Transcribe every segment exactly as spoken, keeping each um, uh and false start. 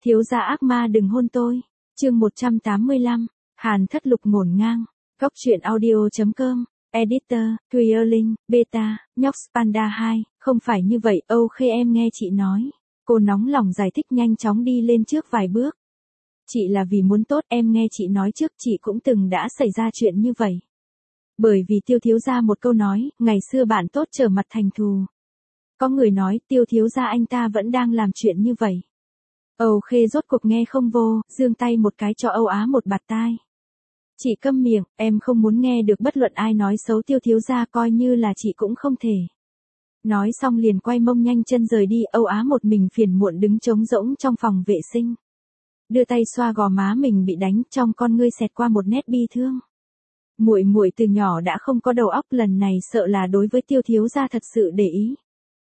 Thiếu gia ác ma đừng hôn tôi. Chương một trăm tám mươi lăm, Hàn Thất Lục ngổn ngang. Cóc truyện audio chấm com, Editor, Twirling, Beta, Nhóc Panda hai, không phải như vậy, Âu Khê em nghe chị nói. Cô nóng lòng giải thích nhanh chóng đi lên trước vài bước. Chị là vì muốn tốt, em nghe chị nói trước, chị cũng từng đã xảy ra chuyện như vậy. Bởi vì Tiêu thiếu gia một câu nói, ngày xưa bạn tốt trở mặt thành thù. Có người nói Tiêu thiếu gia anh ta vẫn đang làm chuyện như vậy. Âu Khê rốt cuộc nghe không vô, giương tay một cái cho Âu Á một bạt tai. Chị câm miệng, em không muốn nghe được bất luận ai nói xấu Tiêu thiếu gia, coi như là chị cũng không thể. Nói xong liền quay mông nhanh chân rời đi. Âu Á một mình phiền muộn đứng trống rỗng trong phòng vệ sinh. Đưa tay xoa gò má mình bị đánh, trong con ngươi xẹt qua một nét bi thương. Muội muội từ nhỏ đã không có đầu óc, lần này sợ là đối với Tiêu thiếu gia thật sự để ý.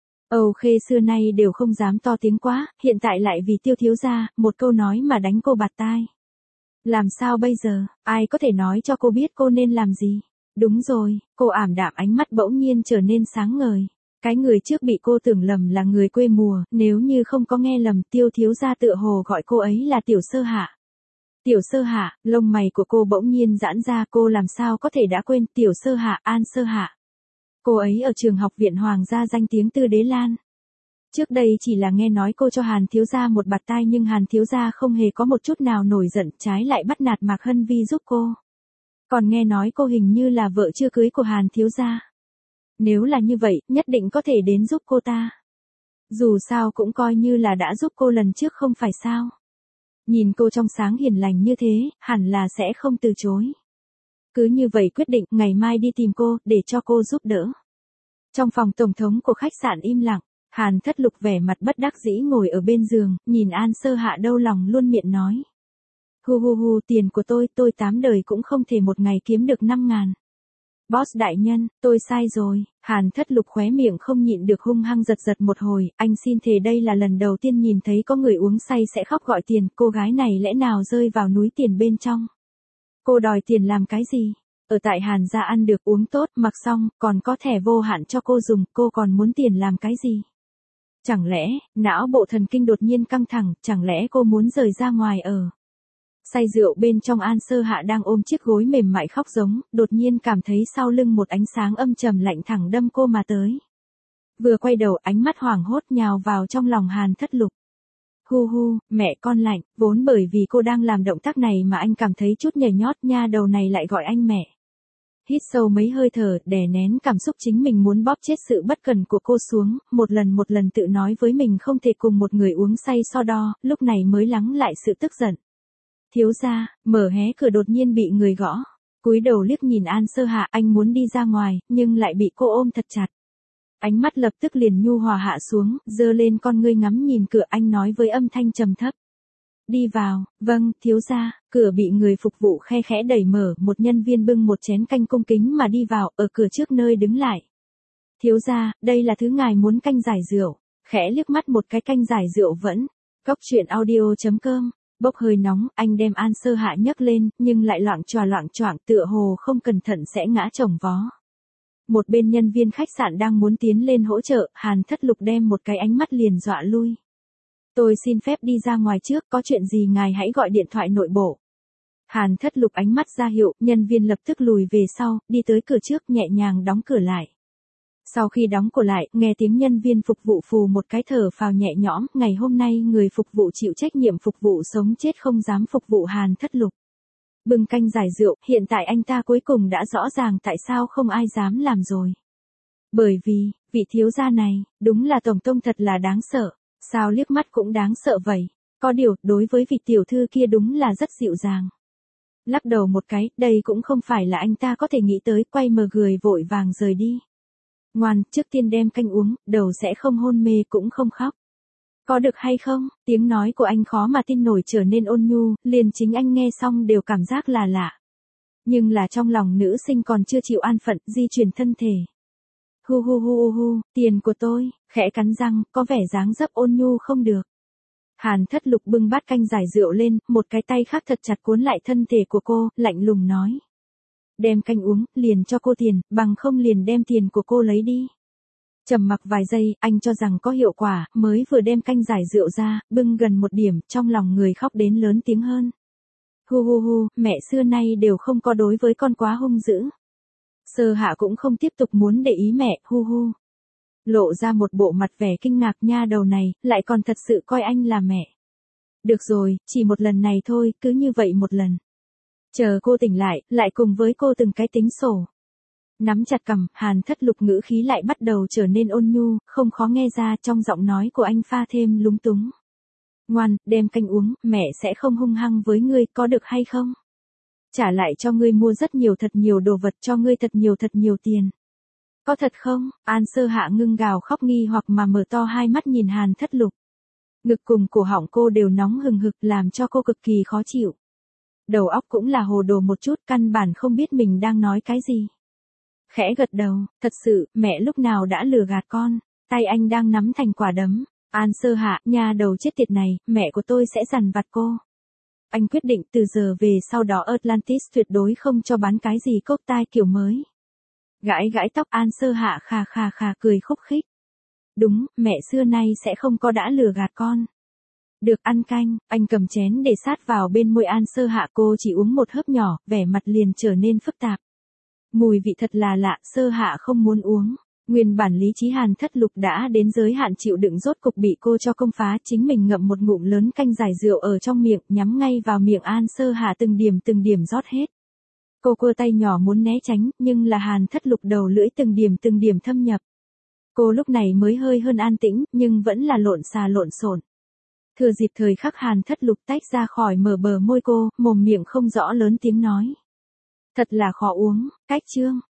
Âu Khê xưa nay đều không dám to tiếng quá, hiện tại lại vì Tiêu thiếu gia, một câu nói mà đánh cô bạt tai. Làm sao bây giờ, ai có thể nói cho cô biết cô nên làm gì? Đúng rồi, cô ảm đạm, ánh mắt bỗng nhiên trở nên sáng ngời. Cái người trước bị cô tưởng lầm là người quê mùa, nếu như không có nghe lầm, Tiêu thiếu gia tựa hồ gọi cô ấy là Tiểu Sơ Hạ. Tiểu Sơ Hạ, lông mày của cô bỗng nhiên giãn ra, cô làm sao có thể đã quên Tiểu Sơ Hạ, An Sơ Hạ. Cô ấy ở trường học viện Hoàng gia danh tiếng Tư Đế Lan. Trước đây chỉ là nghe nói cô cho Hàn thiếu gia một bạt tai, nhưng Hàn thiếu gia không hề có một chút nào nổi giận, trái lại bắt nạt Mạc Hân Vi giúp cô. Còn nghe nói cô hình như là vợ chưa cưới của Hàn thiếu gia. Nếu là như vậy, nhất định có thể đến giúp cô ta. Dù sao cũng coi như là đã giúp cô lần trước không phải sao. Nhìn cô trong sáng hiền lành như thế, hẳn là sẽ không từ chối. Cứ như vậy quyết định, ngày mai đi tìm cô, để cho cô giúp đỡ. Trong phòng tổng thống của khách sạn im lặng, Hàn Thất Lục vẻ mặt bất đắc dĩ ngồi ở bên giường, nhìn An Sơ Hạ đau lòng luôn miệng nói. Hu hu hu, tiền của tôi, tôi tám đời cũng không thể một ngày kiếm được năm ngàn. Boss đại nhân, tôi sai rồi. Hàn Thất Lục khóe miệng không nhịn được hung hăng giật giật một hồi, anh xin thề đây là lần đầu tiên nhìn thấy có người uống say sẽ khóc gọi tiền, cô gái này lẽ nào rơi vào núi tiền bên trong. Cô đòi tiền làm cái gì? Ở tại Hàn gia ăn được uống tốt, mặc xong, còn có thẻ vô hạn cho cô dùng, cô còn muốn tiền làm cái gì? Chẳng lẽ, não bộ thần kinh đột nhiên căng thẳng, chẳng lẽ cô muốn rời ra ngoài ở? Say rượu bên trong, An Sơ Hạ đang ôm chiếc gối mềm mại khóc giống, đột nhiên cảm thấy sau lưng một ánh sáng âm trầm lạnh thẳng đâm cô mà tới. Vừa quay đầu, ánh mắt hoảng hốt nhào vào trong lòng Hàn Thất Lục. Hu hu, mẹ con lạnh, vốn bởi vì cô đang làm động tác này mà anh cảm thấy chút nhảy nhót, nha đầu này lại gọi anh mẹ. Hít sâu mấy hơi thở, đè nén cảm xúc chính mình muốn bóp chết sự bất cần của cô xuống, một lần một lần tự nói với mình không thể cùng một người uống say so đo, lúc này mới lắng lại sự tức giận. Thiếu gia, mở hé cửa đột nhiên bị người gõ. Cúi đầu liếc nhìn An Sơ Hạ, anh muốn đi ra ngoài, nhưng lại bị cô ôm thật chặt. Ánh mắt lập tức liền nhu hòa hạ xuống, giơ lên con ngươi ngắm nhìn cửa, anh nói với âm thanh trầm thấp. Đi vào. Vâng, thiếu gia. Cửa bị người phục vụ khe khẽ đẩy mở, một nhân viên bưng một chén canh cung kính mà đi vào, ở cửa trước nơi đứng lại. Thiếu gia, đây là thứ ngài muốn, canh giải rượu. Khẽ liếc mắt một cái, canh giải rượu vẫn. Cóc truyện audio chấm com. Bốc hơi nóng, anh đem An Sơ Hạ nhấc lên, nhưng lại loạng choạng loạng choạng, tựa hồ không cẩn thận sẽ ngã chồng vó. Một bên nhân viên khách sạn đang muốn tiến lên hỗ trợ, Hàn Thất Lục đem một cái ánh mắt liền dọa lui. Tôi xin phép đi ra ngoài trước, có chuyện gì ngài hãy gọi điện thoại nội bộ. Hàn Thất Lục ánh mắt ra hiệu, nhân viên lập tức lùi về sau, đi tới cửa trước, nhẹ nhàng đóng cửa lại. Sau khi đóng cửa lại, nghe tiếng nhân viên phục vụ phù một cái thở phào nhẹ nhõm, ngày hôm nay người phục vụ chịu trách nhiệm phục vụ sống chết không dám phục vụ Hàn Thất Lục. Bưng canh giải rượu, hiện tại anh ta cuối cùng đã rõ ràng tại sao không ai dám làm rồi. Bởi vì, vị thiếu gia này, đúng là tổng tông thật là đáng sợ, sao liếc mắt cũng đáng sợ vậy, có điều, đối với vị tiểu thư kia đúng là rất dịu dàng. Lắc đầu một cái, đây cũng không phải là anh ta có thể nghĩ tới, quay mờ người vội vàng rời đi. Ngoan, trước tiên đem canh uống, đầu sẽ không hôn mê cũng không khóc. Có được hay không? Tiếng nói của anh khó mà tin nổi trở nên ôn nhu, liền chính anh nghe xong đều cảm giác là lạ. Nhưng là trong lòng nữ sinh còn chưa chịu an phận, di chuyển thân thể. Hu hu hu hu, tiền của tôi, khẽ cắn răng, có vẻ dáng dấp ôn nhu không được. Hàn Thất Lục bưng bát canh giải rượu lên, một cái tay khác thật chặt cuốn lại thân thể của cô, lạnh lùng nói. Đem canh uống, liền cho cô tiền, bằng không liền đem tiền của cô lấy đi. Trầm mặc vài giây, anh cho rằng có hiệu quả, mới vừa đem canh giải rượu ra, bưng gần một điểm, trong lòng người khóc đến lớn tiếng hơn. Hu hu hu, mẹ xưa nay đều không có đối với con quá hung dữ. Sơ Hạ cũng không tiếp tục muốn để ý mẹ, hu hu. Lộ ra một bộ mặt vẻ kinh ngạc, nha đầu này, lại còn thật sự coi anh là mẹ. Được rồi, chỉ một lần này thôi, cứ như vậy một lần. Chờ cô tỉnh lại, lại cùng với cô từng cái tính sổ. Nắm chặt cằm, Hàn Thất Lục ngữ khí lại bắt đầu trở nên ôn nhu, không khó nghe ra trong giọng nói của anh pha thêm lúng túng. Ngoan, đem canh uống, mẹ sẽ không hung hăng với ngươi, có được hay không? Trả lại cho ngươi mua rất nhiều thật nhiều đồ vật, cho ngươi thật nhiều thật nhiều tiền. Có thật không? An Sơ Hạ ngưng gào khóc nghi hoặc mà mở to hai mắt nhìn Hàn Thất Lục. Ngực cùng cổ họng cô đều nóng hừng hực làm cho cô cực kỳ khó chịu. Đầu óc cũng là hồ đồ một chút, căn bản không biết mình đang nói cái gì. Khẽ gật đầu, thật sự, mẹ lúc nào đã lừa gạt con, tay anh đang nắm thành quả đấm. An Sơ Hạ, nhà đầu chết tiệt này, mẹ của tôi sẽ dằn vặt cô. Anh quyết định từ giờ về sau đó Atlantis tuyệt đối không cho bán cái gì cốc tai kiểu mới. Gãi gãi tóc, An Sơ Hạ khà khà khà cười khúc khích. Đúng, mẹ xưa nay sẽ không có đã lừa gạt con. Được ăn canh, anh cầm chén để sát vào bên môi An Sơ Hạ, cô chỉ uống một hớp nhỏ, vẻ mặt liền trở nên phức tạp. Mùi vị thật là lạ, Sơ Hạ không muốn uống. Nguyên bản lý trí Hàn Thất Lục đã đến giới hạn chịu đựng rốt cục bị cô cho công phá, chính mình ngậm một ngụm lớn canh giải rượu ở trong miệng, nhắm ngay vào miệng An Sơ Hạ từng điểm từng điểm rót hết. Cô cua tay nhỏ muốn né tránh, nhưng là Hàn Thất Lục đầu lưỡi từng điểm từng điểm thâm nhập. Cô lúc này mới hơi hơn an tĩnh, nhưng vẫn là lộn xà lộn xộn. Thừa dịp thời khắc Hàn Thất Lục tách ra khỏi mở bờ môi cô, mồm miệng không rõ lớn tiếng nói. Thật là khó uống, cách chương.